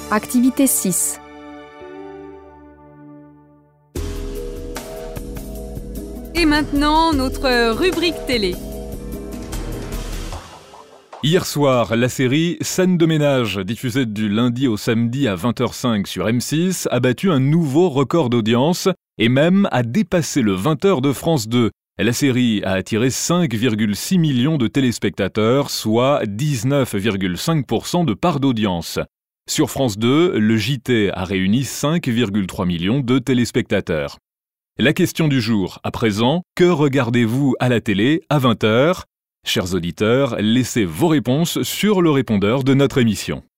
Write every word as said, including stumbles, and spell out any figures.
Activité six. Et maintenant, notre rubrique télé. Hier soir, la série Scène de ménage, diffusée du lundi au samedi à vingt heures cinq sur M six, a battu un nouveau record d'audience et même a dépassé le vingt heures de France deux. La série a attiré cinq virgule six millions de téléspectateurs, soit dix-neuf virgule cinq pour cent de part d'audience. Sur France deux, le J T a réuni cinq virgule trois millions de téléspectateurs. La question du jour, à présent, que regardez-vous à la télé à vingt heures ? Chers auditeurs, laissez vos réponses sur le répondeur de notre émission.